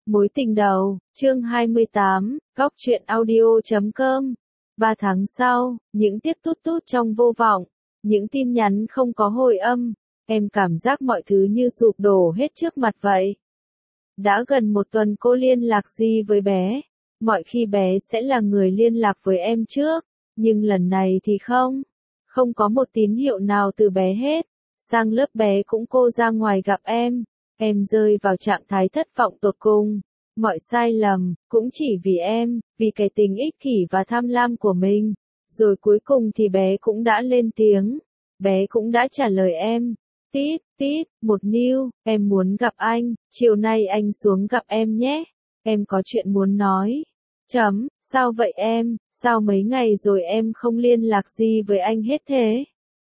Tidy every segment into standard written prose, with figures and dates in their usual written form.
Mối tình đầu, chương 28, góc truyện audio.com. 3 tháng sau, những tiếc tút tút trong vô vọng, những tin nhắn không có hồi âm, em cảm giác mọi thứ như sụp đổ hết trước mặt vậy. Đã gần 1 tuần cô liên lạc gì với bé, mọi khi bé sẽ là người liên lạc với em trước, nhưng lần này thì không có một tín hiệu nào từ bé hết. Sang lớp bé cũng cô ra ngoài gặp em rơi vào trạng thái thất vọng tột cùng. Mọi sai lầm, cũng chỉ vì em, vì cái tính ích kỷ và tham lam của mình. Rồi cuối cùng thì bé cũng đã lên tiếng. Bé cũng đã trả lời em. Tít, tít, một níu, em muốn gặp anh, chiều nay anh xuống gặp em nhé. Em có chuyện muốn nói. Sao vậy em, sao mấy ngày rồi em không liên lạc gì với anh hết thế?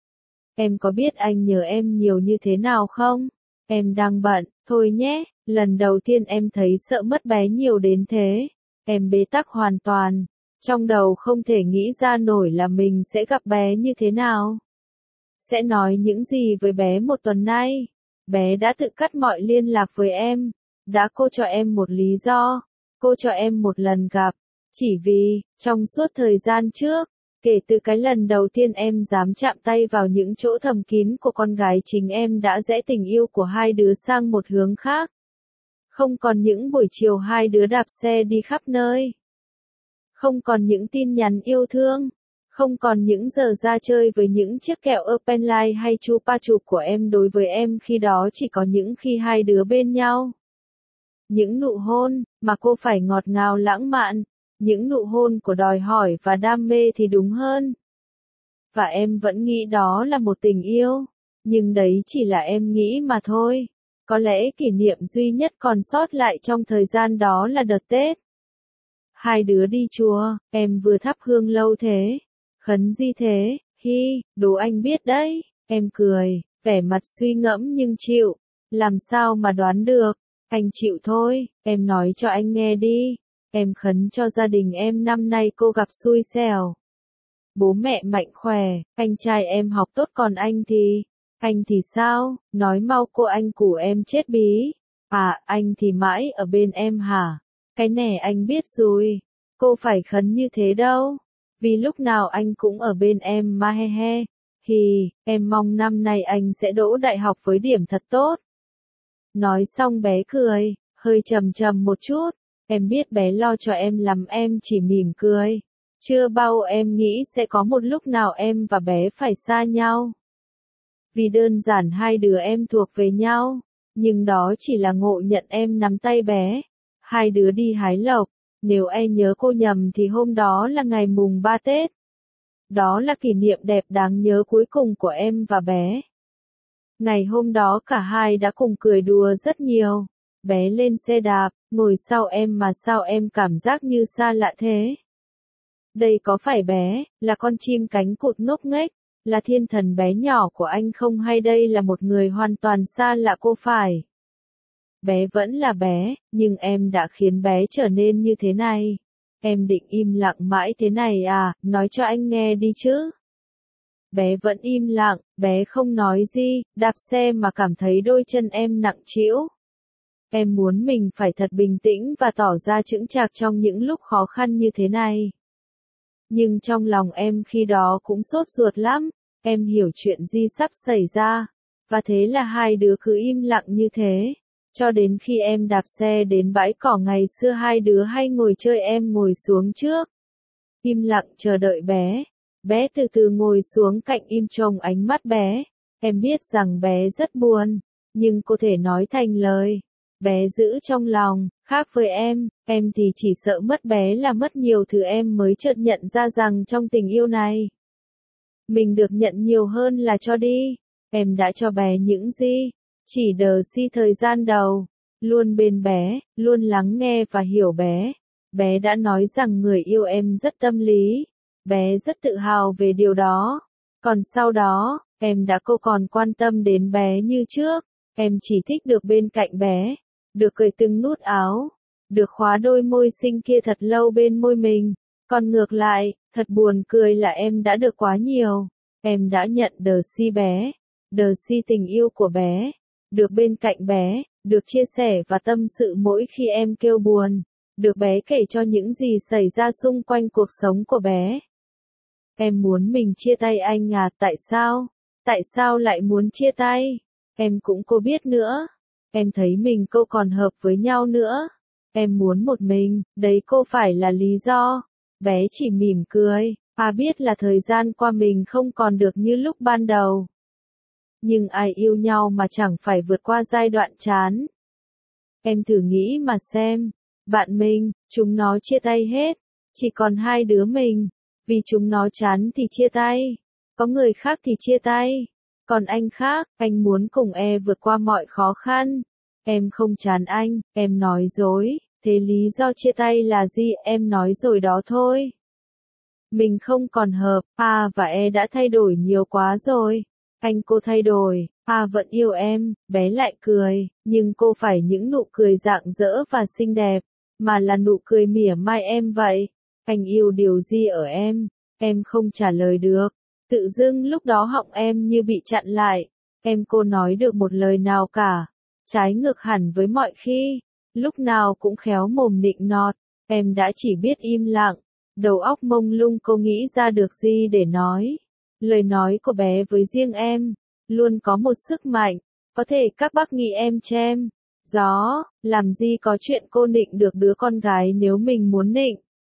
Em có biết anh nhớ em nhiều như thế nào không? Em đang bận, thôi nhé, lần đầu tiên em thấy sợ mất bé nhiều đến thế. Em bế tắc hoàn toàn, trong đầu không thể nghĩ ra nổi là mình sẽ gặp bé như thế nào. Sẽ nói những gì với bé 1 tuần nay? Bé đã tự cắt mọi liên lạc với em, cô cho em một lý do, cô cho em một lần gặp, chỉ vì, trong suốt thời gian trước, kể từ cái lần đầu tiên em dám chạm tay vào những chỗ thầm kín của con gái chính em đã rẽ tình yêu của hai đứa sang một hướng khác. Không còn những buổi chiều hai đứa đạp xe đi khắp nơi. Không còn những tin nhắn yêu thương. Không còn những giờ ra chơi với những chiếc kẹo open line hay chupa chup của em đối với em khi đó chỉ có những khi hai đứa bên nhau. Những nụ hôn, mà cô phải ngọt ngào lãng mạn. Những nụ hôn của đòi hỏi và đam mê thì đúng hơn. Và em vẫn nghĩ đó là một tình yêu. Nhưng đấy chỉ là em nghĩ mà thôi. Có lẽ kỷ niệm duy nhất còn sót lại trong thời gian đó là đợt Tết. Hai đứa đi chùa, em vừa thắp hương lâu thế. Khấn gì thế, đố anh biết đấy. Em cười, vẻ mặt suy ngẫm nhưng chịu. Làm sao mà đoán được, anh chịu thôi, em nói cho anh nghe đi. Em khấn cho gia đình em năm nay cô gặp xui xẻo. Bố mẹ mạnh khỏe, anh trai em học tốt còn anh thì sao, nói mau cô anh của em chết bí. À, anh thì mãi ở bên em hả? Cái nẻ anh biết rồi, cô phải khấn như thế đâu. Vì lúc nào anh cũng ở bên em mà he. Em mong năm nay anh sẽ đỗ đại học với điểm thật tốt. Nói xong bé cười, hơi trầm trầm một chút. Em biết bé lo cho em lắm, em chỉ mỉm cười. Chưa bao em nghĩ sẽ có một lúc nào em và bé phải xa nhau. Vì đơn giản hai đứa em thuộc về nhau. Nhưng đó chỉ là ngộ nhận em nắm tay bé. Hai đứa đi hái lộc. Nếu em nhớ cô nhầm thì hôm đó là ngày mùng 3 Tết. Đó là kỷ niệm đẹp đáng nhớ cuối cùng của em và bé. Ngày hôm đó cả hai đã cùng cười đùa rất nhiều. Bé lên xe đạp, ngồi sau em mà sao em cảm giác như xa lạ thế? Đây có phải bé, là con chim cánh cụt ngốc nghếch, là thiên thần bé nhỏ của anh không, hay đây là một người hoàn toàn xa lạ cô phải? Bé vẫn là bé, nhưng em đã khiến bé trở nên như thế này. Em định im lặng mãi thế này à, nói cho anh nghe đi chứ. Bé vẫn im lặng, bé không nói gì, đạp xe mà cảm thấy đôi chân em nặng trĩu. Em muốn mình phải thật bình tĩnh và tỏ ra chững chạc trong những lúc khó khăn như thế này. Nhưng trong lòng em khi đó cũng sốt ruột lắm, em hiểu chuyện gì sắp xảy ra. Và thế là hai đứa cứ im lặng như thế. Cho đến khi em đạp xe đến bãi cỏ ngày xưa hai đứa hay ngồi chơi, em ngồi xuống trước. Im lặng chờ đợi bé. Bé từ từ ngồi xuống cạnh im trông ánh mắt bé. Em biết rằng bé rất buồn, nhưng cô thể nói thành lời. Bé giữ trong lòng, khác với em thì chỉ sợ mất bé là mất nhiều thứ. Em mới chợt nhận ra rằng trong tình yêu này, mình được nhận nhiều hơn là cho đi. Em đã cho bé những gì? Chỉ thời gian đầu, luôn bên bé, luôn lắng nghe và hiểu bé. Bé đã nói rằng người yêu em rất tâm lý. Bé rất tự hào về điều đó. Còn sau đó, em đã không còn quan tâm đến bé như trước. Em chỉ thích được bên cạnh bé, được cởi từng nút áo, được khóa đôi môi xinh kia thật lâu bên môi mình. Còn ngược lại, thật buồn cười là em đã được quá nhiều. Em đã nhận bé, tình yêu của bé, được bên cạnh bé, được chia sẻ và tâm sự mỗi khi em kêu buồn, được bé kể cho những gì xảy ra xung quanh cuộc sống của bé. Em muốn mình chia tay anh à, tại sao? Tại sao lại muốn chia tay? Em cũng cô biết nữa. Em thấy mình cô còn hợp với nhau nữa. Em muốn một mình, đấy cô phải là lý do. Bé chỉ mỉm cười, biết là thời gian qua mình không còn được như lúc ban đầu. Nhưng ai yêu nhau mà chẳng phải vượt qua giai đoạn chán. Em thử nghĩ mà xem, bạn mình, chúng nó chia tay hết, chỉ còn hai đứa mình, vì chúng nó chán thì chia tay, có người khác thì chia tay, còn anh khác, anh muốn cùng vượt qua mọi khó khăn. Em không chán anh, em nói dối, thế lý do chia tay là gì, em nói rồi đó thôi. Mình không còn hợp, và đã thay đổi nhiều quá rồi. Anh cô thay đổi, vẫn yêu em, bé lại cười, nhưng cô phải những nụ cười rạng rỡ và xinh đẹp, mà là nụ cười mỉa mai em vậy. Anh yêu điều gì ở em không trả lời được. Tự dưng lúc đó họng em như bị chặn lại, em cô nói được một lời nào cả. Trái ngược hẳn với mọi khi, lúc nào cũng khéo mồm nịnh nọt, em đã chỉ biết im lặng, đầu óc mông lung cô nghĩ ra được gì để nói. Lời nói của bé với riêng em, luôn có một sức mạnh, có thể các bác nghĩ em chém gió, làm gì có chuyện cô nịnh được đứa con gái nếu mình muốn nịnh.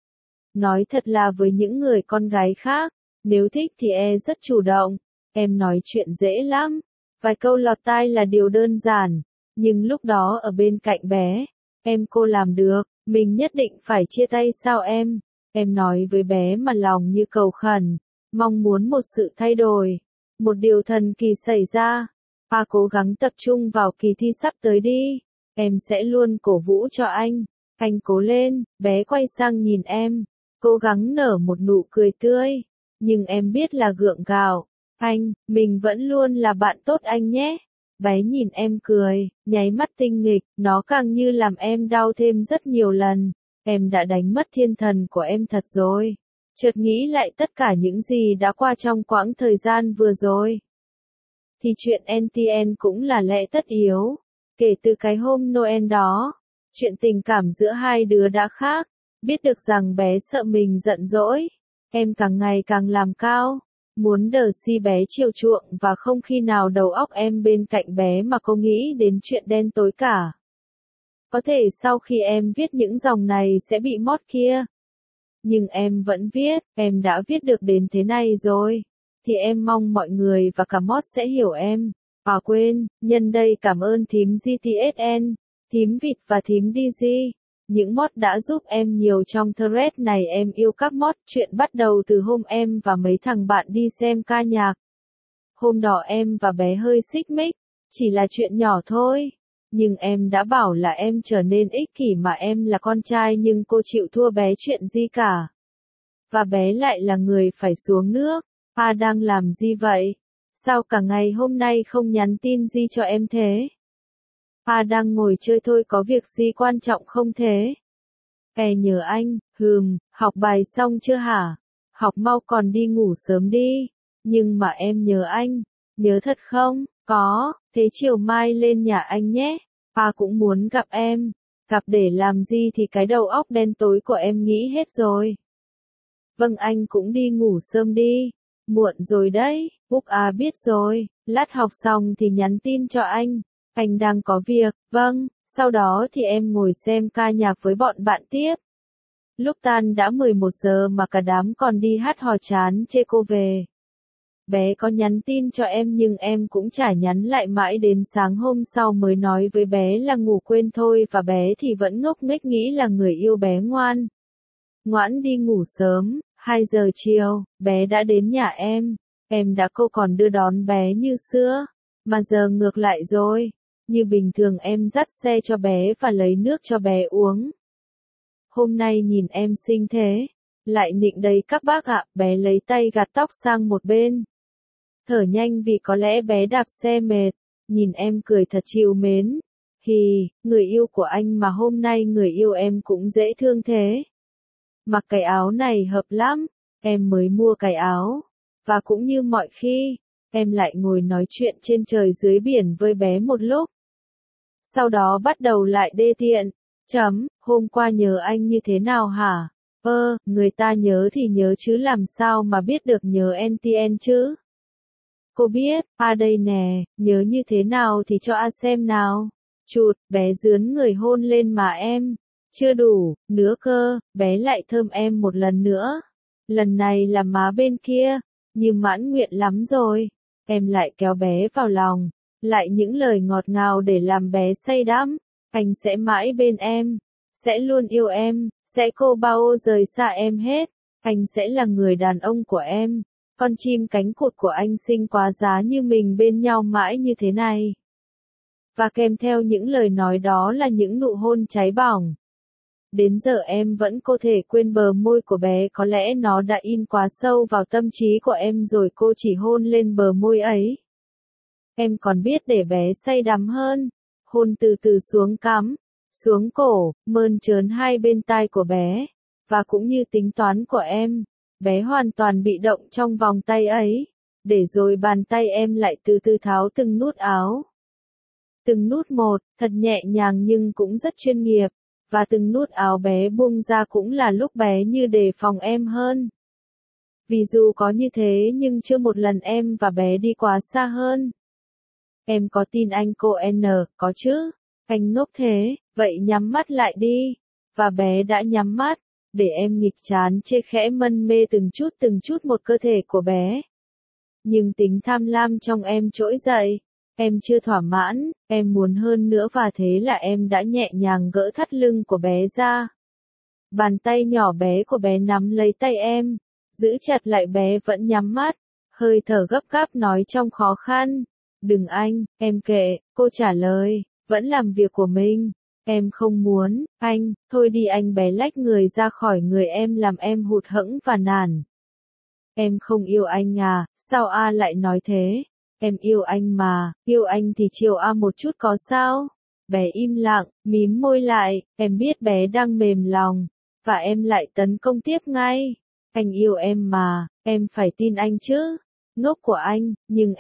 Nói thật là với những người con gái khác, nếu thích thì rất chủ động, em nói chuyện dễ lắm, vài câu lọt tai là điều đơn giản, nhưng lúc đó ở bên cạnh bé, em cô làm được, mình nhất định phải chia tay sao em nói với bé mà lòng như cầu khẩn, mong muốn một sự thay đổi, một điều thần kỳ xảy ra. Cố gắng tập trung vào kỳ thi sắp tới đi, em sẽ luôn cổ vũ cho anh cố lên. Bé quay sang nhìn em, cố gắng nở một nụ cười tươi, nhưng em biết là gượng gạo. Mình vẫn luôn là bạn tốt anh nhé. Bé nhìn em cười, nháy mắt tinh nghịch, nó càng như làm em đau thêm rất nhiều lần. Em đã đánh mất thiên thần của em thật rồi. Chợt nghĩ lại tất cả những gì đã qua trong quãng thời gian vừa rồi, thì chuyện NTN cũng là lẽ tất yếu. Kể từ cái hôm Noel đó, chuyện tình cảm giữa hai đứa đã khác. Biết được rằng bé sợ mình giận dỗi, em càng ngày càng làm cao, muốn đờ si bé chiều chuộng và không khi nào đầu óc em bên cạnh bé mà cô nghĩ đến chuyện đen tối cả. Có thể sau khi em viết những dòng này sẽ bị mót kia. Nhưng em vẫn viết, em đã viết được đến thế này rồi. Thì em mong mọi người và cả mót sẽ hiểu em. Quên, nhân đây cảm ơn thím GTSN, thím Vịt và thím DG. Những mót đã giúp em nhiều trong thread này, em yêu các mót. Chuyện bắt đầu từ hôm em và mấy thằng bạn đi xem ca nhạc. Hôm đó em và bé hơi xích mích, chỉ là chuyện nhỏ thôi. Nhưng em đã bảo là em trở nên ích kỷ mà em là con trai nhưng cô chịu thua bé chuyện gì cả. Và bé lại là người phải xuống nước. Đang làm gì vậy? Sao cả ngày hôm nay không nhắn tin gì cho em thế? Đang ngồi chơi thôi, có việc gì quan trọng không thế? Nhớ anh, học bài xong chưa hả? Học mau còn đi ngủ sớm đi. Nhưng mà em nhớ anh. Nhớ thật không? Có, thế chiều mai lên nhà anh nhé. Cũng muốn gặp em. Gặp để làm gì thì cái đầu óc đen tối của em nghĩ hết rồi. Vâng, anh cũng đi ngủ sớm đi. Muộn rồi đấy. Úc biết rồi, lát học xong thì nhắn tin cho anh. Anh đang có việc, vâng, sau đó thì em ngồi xem ca nhạc với bọn bạn tiếp. Lúc tan đã 11 giờ mà cả đám còn đi hát hò chán chê cô về. Bé có nhắn tin cho em nhưng em cũng chả nhắn lại, mãi đến sáng hôm sau mới nói với bé là ngủ quên thôi, và bé thì vẫn ngốc nghếch nghĩ là người yêu bé ngoan. Ngoãn đi ngủ sớm, 2 giờ chiều, bé đã đến nhà em đã cô còn đưa đón bé như xưa, mà giờ ngược lại rồi. Như bình thường em dắt xe cho bé và lấy nước cho bé uống. Hôm nay nhìn em xinh thế, lại nịnh đấy các bác ạ. Bé lấy tay gạt tóc sang một bên, thở nhanh vì có lẽ bé đạp xe mệt, nhìn em cười thật trìu mến. Người yêu của anh mà hôm nay người yêu em cũng dễ thương thế. Mặc cái áo này hợp lắm, em mới mua cái áo. Và cũng như mọi khi, em lại ngồi nói chuyện trên trời dưới biển với bé một lúc. sau đó bắt đầu lại đê tiện. Hôm qua nhớ anh như thế nào hả? Người ta nhớ thì nhớ chứ làm sao mà biết được nhớ NTN chứ? Cô biết, đây nè, nhớ như thế nào thì cho xem nào. Chụt, bé dướn người hôn lên mà em. Chưa đủ, nữa cơ, bé lại thơm em một lần nữa. Lần này là má bên kia, như mãn nguyện lắm rồi. Em lại kéo bé vào lòng, lại những lời ngọt ngào để làm bé say đắm. Anh sẽ mãi bên em, sẽ luôn yêu em, sẽ cô bao rời xa em hết. Anh sẽ là người đàn ông của em. Con chim cánh cụt của anh xinh quá giá như mình bên nhau mãi như thế này. Và kèm theo những lời nói đó là những nụ hôn cháy bỏng. Đến giờ em vẫn có thể quên bờ môi của bé, có lẽ nó đã in quá sâu vào tâm trí của em rồi, cô chỉ hôn lên bờ môi ấy. Em còn biết để bé say đắm hơn, hôn từ từ xuống cằm, xuống cổ, mơn trớn hai bên tai của bé, và cũng như tính toán của em, bé hoàn toàn bị động trong vòng tay ấy, để rồi bàn tay em lại từ từ tháo từng nút áo. Từng nút một, thật nhẹ nhàng nhưng cũng rất chuyên nghiệp. Và từng nút áo bé buông ra cũng là lúc bé như đề phòng em hơn. Vì dù có như thế nhưng chưa một lần em và bé đi quá xa hơn. Em có tin anh cô N, có chứ? Anh ngốc thế, vậy nhắm mắt lại đi. Và bé đã nhắm mắt, để em nghịch chán chê khẽ mân mê từng chút một cơ thể của bé. Nhưng tính tham lam trong em trỗi dậy. Em chưa thỏa mãn, em muốn hơn nữa và thế là em đã nhẹ nhàng gỡ thắt lưng của bé ra. Bàn tay nhỏ bé của bé nắm lấy tay em, giữ chặt lại, bé vẫn nhắm mắt, hơi thở gấp gáp nói trong khó khăn. Đừng anh, em kệ, cô trả lời, vẫn làm việc của mình. Em không muốn, anh, thôi đi anh. Bé lách người ra khỏi người em làm em hụt hẫng và nản. Em không yêu anh à, sao lại nói thế? Em yêu anh mà, yêu anh thì chiều một chút có sao? Bé im lặng, mím môi lại, em biết bé đang mềm lòng, và em lại tấn công tiếp ngay. Anh yêu em mà, em phải tin anh chứ. Ngốc của anh, nhưng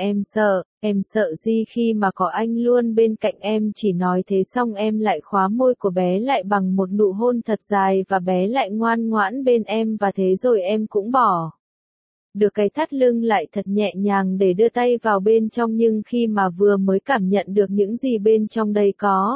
em sợ gì khi mà có anh luôn bên cạnh em. Chỉ nói thế xong em lại khóa môi của bé lại bằng một nụ hôn thật dài và bé lại ngoan ngoãn bên em và thế rồi em cũng bỏ được cái thắt lưng lại thật nhẹ nhàng để đưa tay vào bên trong, nhưng khi mà vừa mới cảm nhận được những gì bên trong đây có,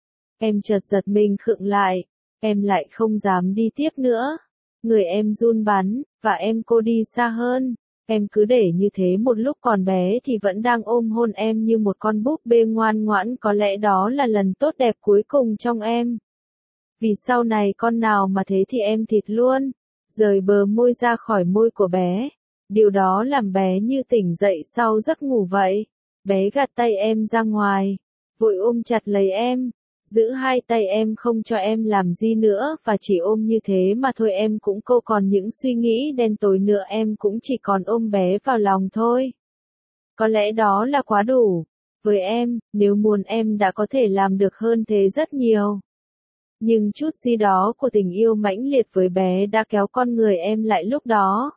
em chợt giật mình khựng lại, em lại không dám đi tiếp nữa. Người em run bắn, và em cô đi xa hơn. Em cứ để như thế một lúc còn bé thì vẫn đang ôm hôn em như một con búp bê ngoan ngoãn, có lẽ đó là lần tốt đẹp cuối cùng trong em. Vì sau này con nào mà thế thì em thịt luôn, rời bờ môi ra khỏi môi của bé. Điều đó làm bé như tỉnh dậy sau giấc ngủ vậy. Bé gạt tay em ra ngoài, vội ôm chặt lấy em, giữ hai tay em không cho em làm gì nữa và chỉ ôm như thế mà thôi. Em cũng không còn những suy nghĩ đen tối nữa, em cũng chỉ còn ôm bé vào lòng thôi. Có lẽ đó là quá đủ. Với em, nếu muốn em đã có thể làm được hơn thế rất nhiều. Nhưng chút gì đó của tình yêu mãnh liệt với bé đã kéo con người em lại lúc đó.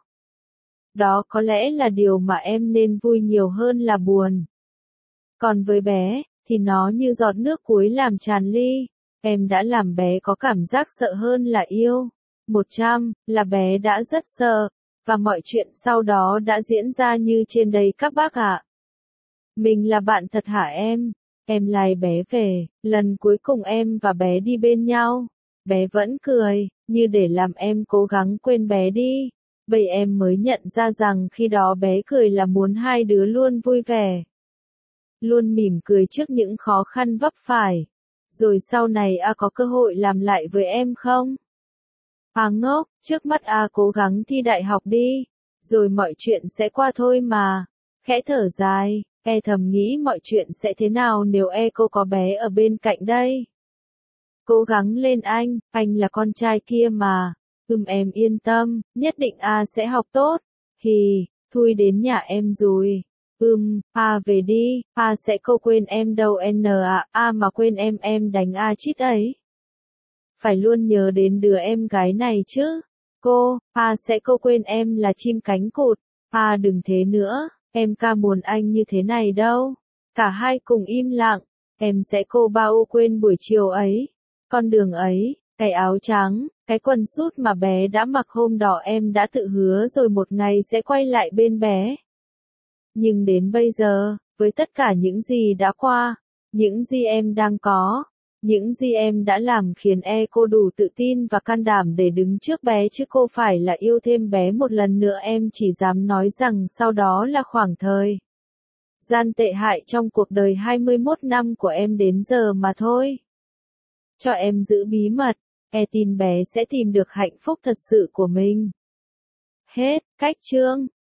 Đó có lẽ là điều mà em nên vui nhiều hơn là buồn. Còn với bé, thì nó như giọt nước cuối làm tràn ly. Em đã làm bé có cảm giác sợ hơn là yêu. 100, là bé đã rất sợ. Và mọi chuyện sau đó đã diễn ra như trên đây các bác ạ. Mình là bạn thật hả em? Em lai bé về, lần cuối cùng em và bé đi bên nhau. Bé vẫn cười, như để làm em cố gắng quên bé đi. Bây em mới nhận ra rằng khi đó bé cười là muốn hai đứa luôn vui vẻ. Luôn mỉm cười trước những khó khăn vấp phải. Rồi sau này có cơ hội làm lại với em không? Ngốc, trước mắt cố gắng thi đại học đi. Rồi mọi chuyện sẽ qua thôi mà. Khẽ thở dài, thầm nghĩ mọi chuyện sẽ thế nào nếu cô có bé ở bên cạnh đây. Cố gắng lên anh là con trai kia mà. Em yên tâm, nhất định sẽ học tốt. Thui đến nhà em rồi. Về đi, sẽ không quên em đâu mà quên em đánh chít ấy. Phải luôn nhớ đến đứa em gái này chứ. Cô, sẽ không quên em là chim cánh cụt. Đừng thế nữa, em ca muốn anh như thế này đâu. Cả hai cùng im lặng, Em sẽ cô bao quên buổi chiều ấy, con đường ấy, cái áo trắng, cái quần sút mà bé đã mặc hôm đó em đã tự hứa rồi một ngày sẽ quay lại bên bé. Nhưng đến bây giờ, với tất cả những gì đã qua, những gì em đang có, những gì em đã làm khiến cô đủ tự tin và can đảm để đứng trước bé chứ cô phải là yêu thêm bé một lần nữa em chỉ dám nói rằng sau đó là khoảng thời gian tệ hại trong cuộc đời 21 năm của em đến giờ mà thôi. Cho em giữ bí mật, tin bé sẽ tìm được hạnh phúc thật sự của mình. Hết, cách chương.